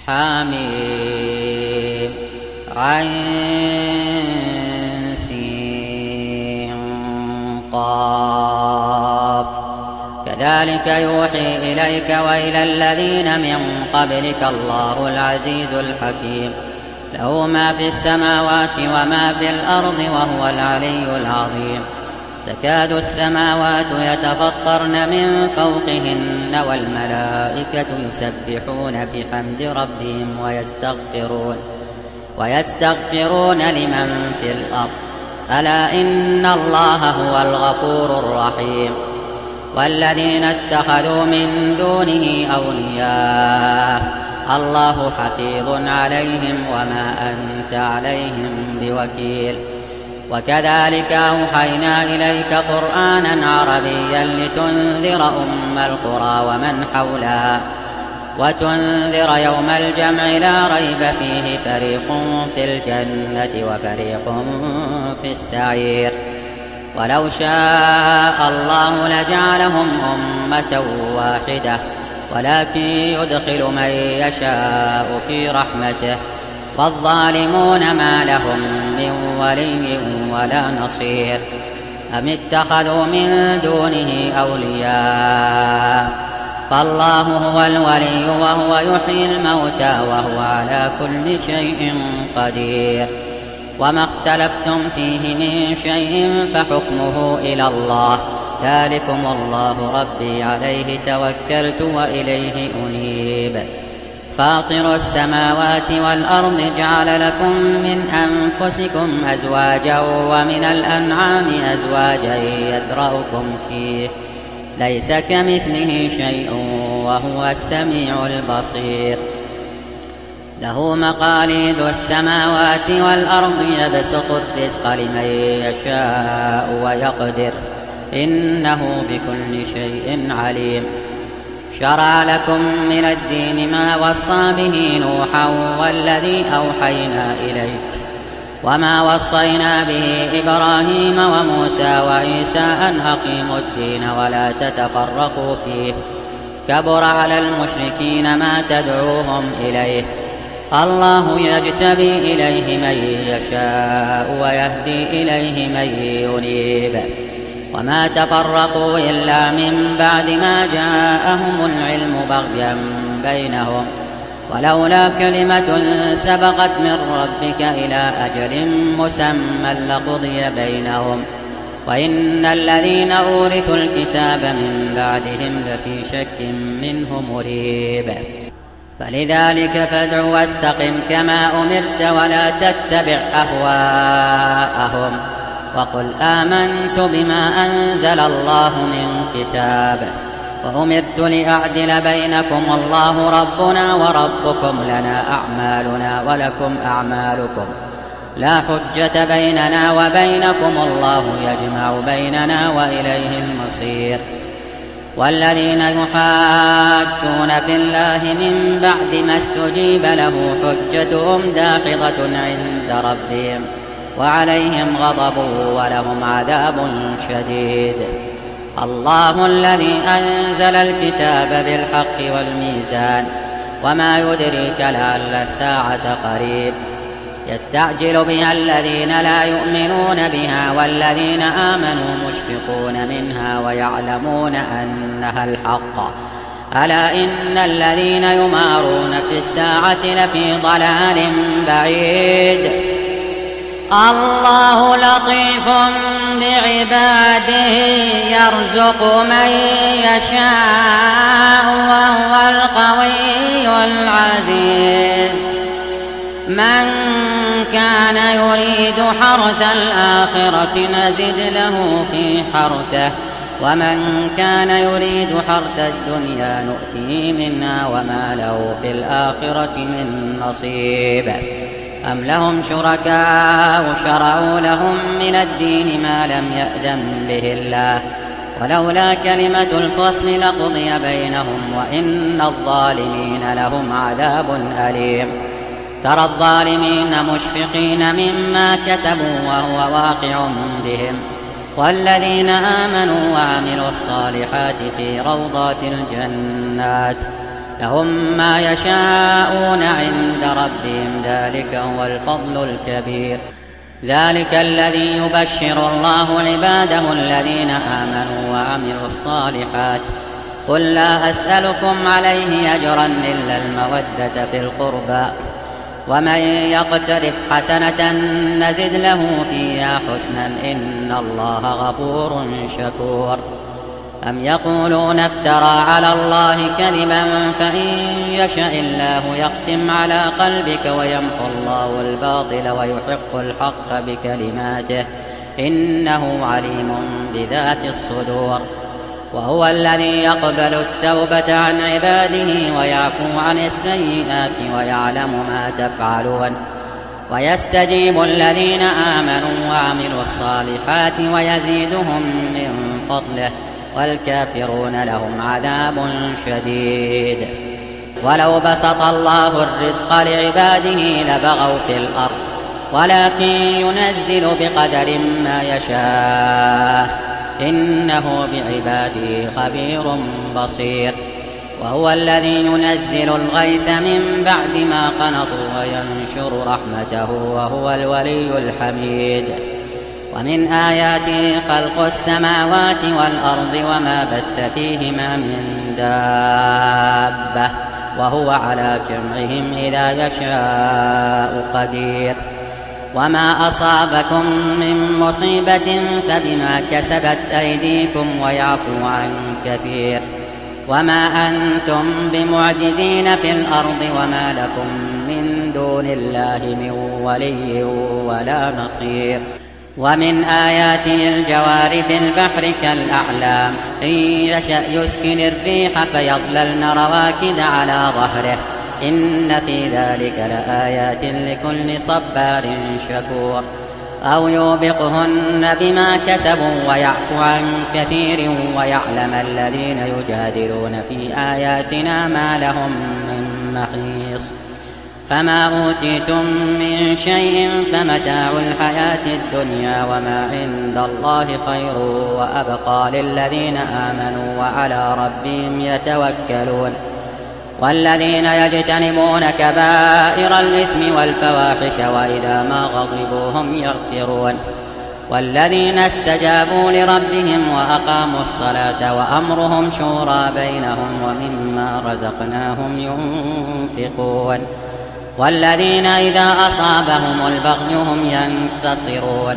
حميم عين سين قاف كذلك يوحي إليك وإلى الذين من قبلك الله العزيز الحكيم له ما في السماوات وما في الأرض وهو العلي العظيم تكاد السماوات يتفطرن من فوقهن والملائكة يسبحون بحمد ربهم ويستغفرون لمن في الأرض ألا إن الله هو الغفور الرحيم والذين اتخذوا من دونه أولياء الله حفيظ عليهم وما أنت عليهم بوكيل وكذلك أوحينا إليك قرآنا عربيا لتنذر أم القرى ومن حولها وتنذر يوم الجمع لا ريب فيه فريق في الجنة وفريق في السعير ولو شاء الله لجعلهم أمة واحدة ولكن يدخل من يشاء في رحمته والظالمون ما لهم من ولي ولا نصير أم اتخذوا من دونه أولياء فالله هو الولي وهو يحيي الموتى وهو على كل شيء قدير وما اختلفتم فيه من شيء فحكمه إلى الله ذلكم الله ربي عليه توكلت وإليه أنيب فاطر السماوات والأرض جعل لكم من أنفسكم أزواجا ومن الأنعام أزواجا يذرأكم فيه ليس كمثله شيء وهو السميع البصير له مقاليد السماوات والأرض يبسط الرزق لمن يشاء ويقدر إنه بكل شيء عليم شرع لكم من الدين ما وصى به نوحا والذي أوحينا إليك وما وصينا به إبراهيم وموسى وعيسى أن أقيموا الدين ولا تتفرقوا فيه كبر على المشركين ما تدعوهم إليه الله يجتبي إليه من يشاء ويهدي إليه من ينيب وما تفرقوا إلا من بعد ما جاءهم العلم بغيا بينهم ولولا كلمة سبقت من ربك إلى أجل مسمى لقضي بينهم وإن الذين أورثوا الكتاب من بعدهم لفي شك منه مريب فلذلك فادع واستقم كما أمرت ولا تتبع أهواءهم وقل آمنت بما أنزل الله من كتاب وأمرت لأعدل بينكم الله ربنا وربكم لنا أعمالنا ولكم أعمالكم لا حجة بيننا وبينكم الله يجمع بيننا وإليه المصير والذين يحاجون في الله من بعد ما استجيب له حجتهم داحضة عند ربهم وعليهم غضب ولهم عذاب شديد الله الذي أنزل الكتاب بالحق والميزان وما يدريك لعل الساعة قريب يستعجل بها الذين لا يؤمنون بها والذين آمنوا مشفقون منها ويعلمون أنها الحق ألا إن الذين يمارون في الساعة لفي ضلال بعيد الله لطيف بعباده يرزق من يشاء وهو القوي العزيز من كان يريد حرث الآخرة نزد له في حرثه ومن كان يريد حرث الدنيا نؤتيه منها وما له في الآخرة من نصيب أم لهم شركاء شرعوا لهم من الدين ما لم يأذن به الله ولولا كلمة الفصل لقضي بينهم وإن الظالمين لهم عذاب أليم ترى الظالمين مشفقين مما كسبوا وهو واقع بهم والذين آمنوا وعملوا الصالحات في روضات الجنات لهم ما يشاءون عند ربهم ذلك هو الفضل الكبير. ذلك الذي يبشر الله عباده الذين آمنوا وعملوا الصالحات. قل لا أسألكم عليه أجرا إلا المودة في القربى ومن يقترف حسنة نزد له فيها حسنا إن الله غفور شكور. أم يقولون افترى على الله كذبا فإن يشاء الله يختم على قلبك ويمحو الله الباطل ويحق الحق بكلماته إنه عليم بذات الصدور. وهو الذي يقبل التوبة عن عباده ويعفو عن السيئات ويعلم ما تفعلون ويستجيب الذين آمنوا وعملوا الصالحات ويزيدهم من فضله والكافرون لهم عذاب شديد. ولو بسط الله الرزق لعباده لبغوا في الأرض ولكن ينزل بقدر ما يشاء إنه بعباده خبير بصير. وهو الذي ينزل الغيث من بعد ما قنطوا وينشر رحمته وهو الولي الحميد. ومن آياته خلق السماوات والأرض وما بث فيهما من دابة وهو على جمعهم إذا يشاء قدير. وما أصابكم من مصيبة فبما كسبت أيديكم ويعفو عن كثير. وما أنتم بمعجزين في الأرض وما لكم من دون الله من ولي ولا نصير. ومن آياته الجوار في البحر كالأعلام إن يشأ يسكن الريح فيظللن رواكد على ظهره إن في ذلك لآيات لكل صبار شكور. أو يوبقهن بما كسبوا ويعفو عن كثير ويعلم الذين يجادلون في آياتنا ما لهم من محيص. فما أوتيتم من شيء فمتاع الحياة الدنيا وما عند الله خير وأبقى للذين آمنوا وعلى ربهم يتوكلون. والذين يجتنبون كبائر الإثم والفواحش وإذا ما غضبوا هم يغفرون. والذين استجابوا لربهم وأقاموا الصلاة وأمرهم شورى بينهم ومما رزقناهم ينفقون. والذين إذا أصابهم البغي هم ينتصرون.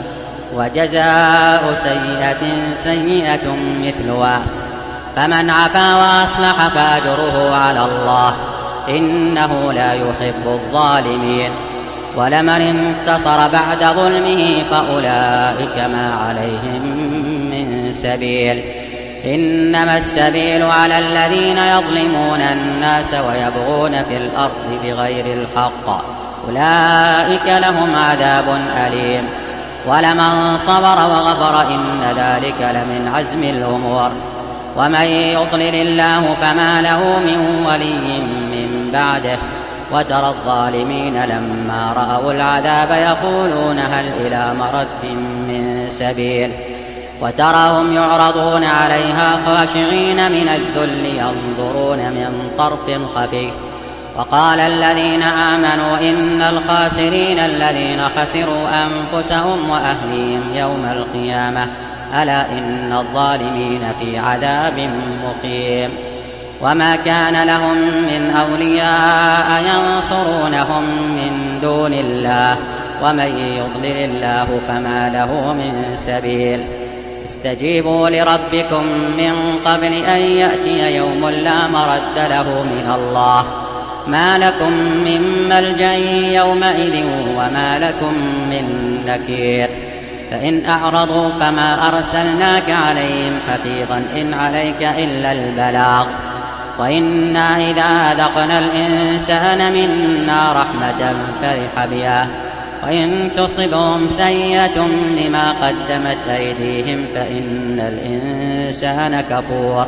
وجزاء سيئة سيئة مثلها فمن عفا وأصلح فأجره على الله إنه لا يحب الظالمين. ولمن انتصر بعد ظلمه فأولئك ما عليهم من سبيل إنما السبيل على الذين يظلمون الناس ويبغون في الأرض بغير الحق أولئك لهم عذاب أليم. ولمن صبر وغفر إن ذلك لمن عزم الأمور. ومن يضلل الله فما له من ولي من بعده. وترى الظالمين لما رأوا العذاب يقولون هل إلى مرد من سبيل وتراهم يعرضون عليها خاشعين من الذل ينظرون من طرف خفي. وقال الذين آمنوا إن الخاسرين الذين خسروا أنفسهم وأهليهم يوم القيامة ألا إن الظالمين في عذاب مقيم. وما كان لهم من أولياء ينصرونهم من دون الله ومن يضلل الله فما له من سبيل. استجيبوا لربكم من قبل أن يأتي يوم لا مرد له من الله ما لكم من ملجأ يومئذ وما لكم من نكير. فإن أعرضوا فما أرسلناك عليهم حفيظا إن عليك إلا البلاغ وإنا إذا أذقنا الإنسان منا رحمة فرح بها وإن تصبهم سيئة بما قدمت أيديهم فإن الإنسان كفور.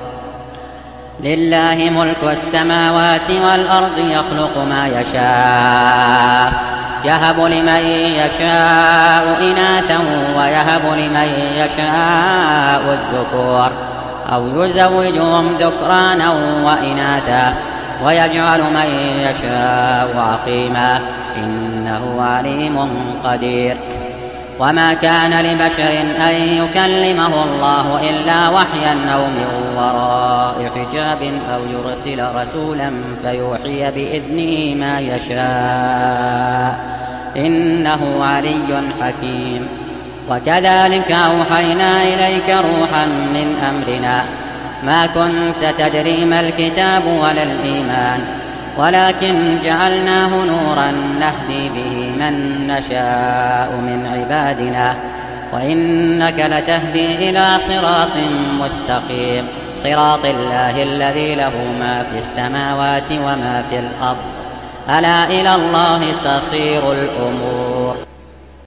لله ملك السماوات والأرض يخلق ما يشاء يهب لمن يشاء إناثا ويهب لمن يشاء الذكور أو يزوجهم ذكرانا وإناثا ويجعل من يشاء عقيما إنه عليم قدير. وما كان لبشر أن يكلمه الله إلا وحيا أو من وراء حجاب أو يرسل رسولا فيوحي بإذنه ما يشاء إنه علي حكيم. وكذلك أوحينا إليك روحا من أمرنا ما كنت تدري ما الكتاب ولا الإيمان ولكن جعلناه نورا نهدي به من نشاء من عبادنا وإنك لتهدي إلى صراط مستقيم صراط الله الذي له ما في السماوات وما في الأرض ألا إلى الله تصير الأمور.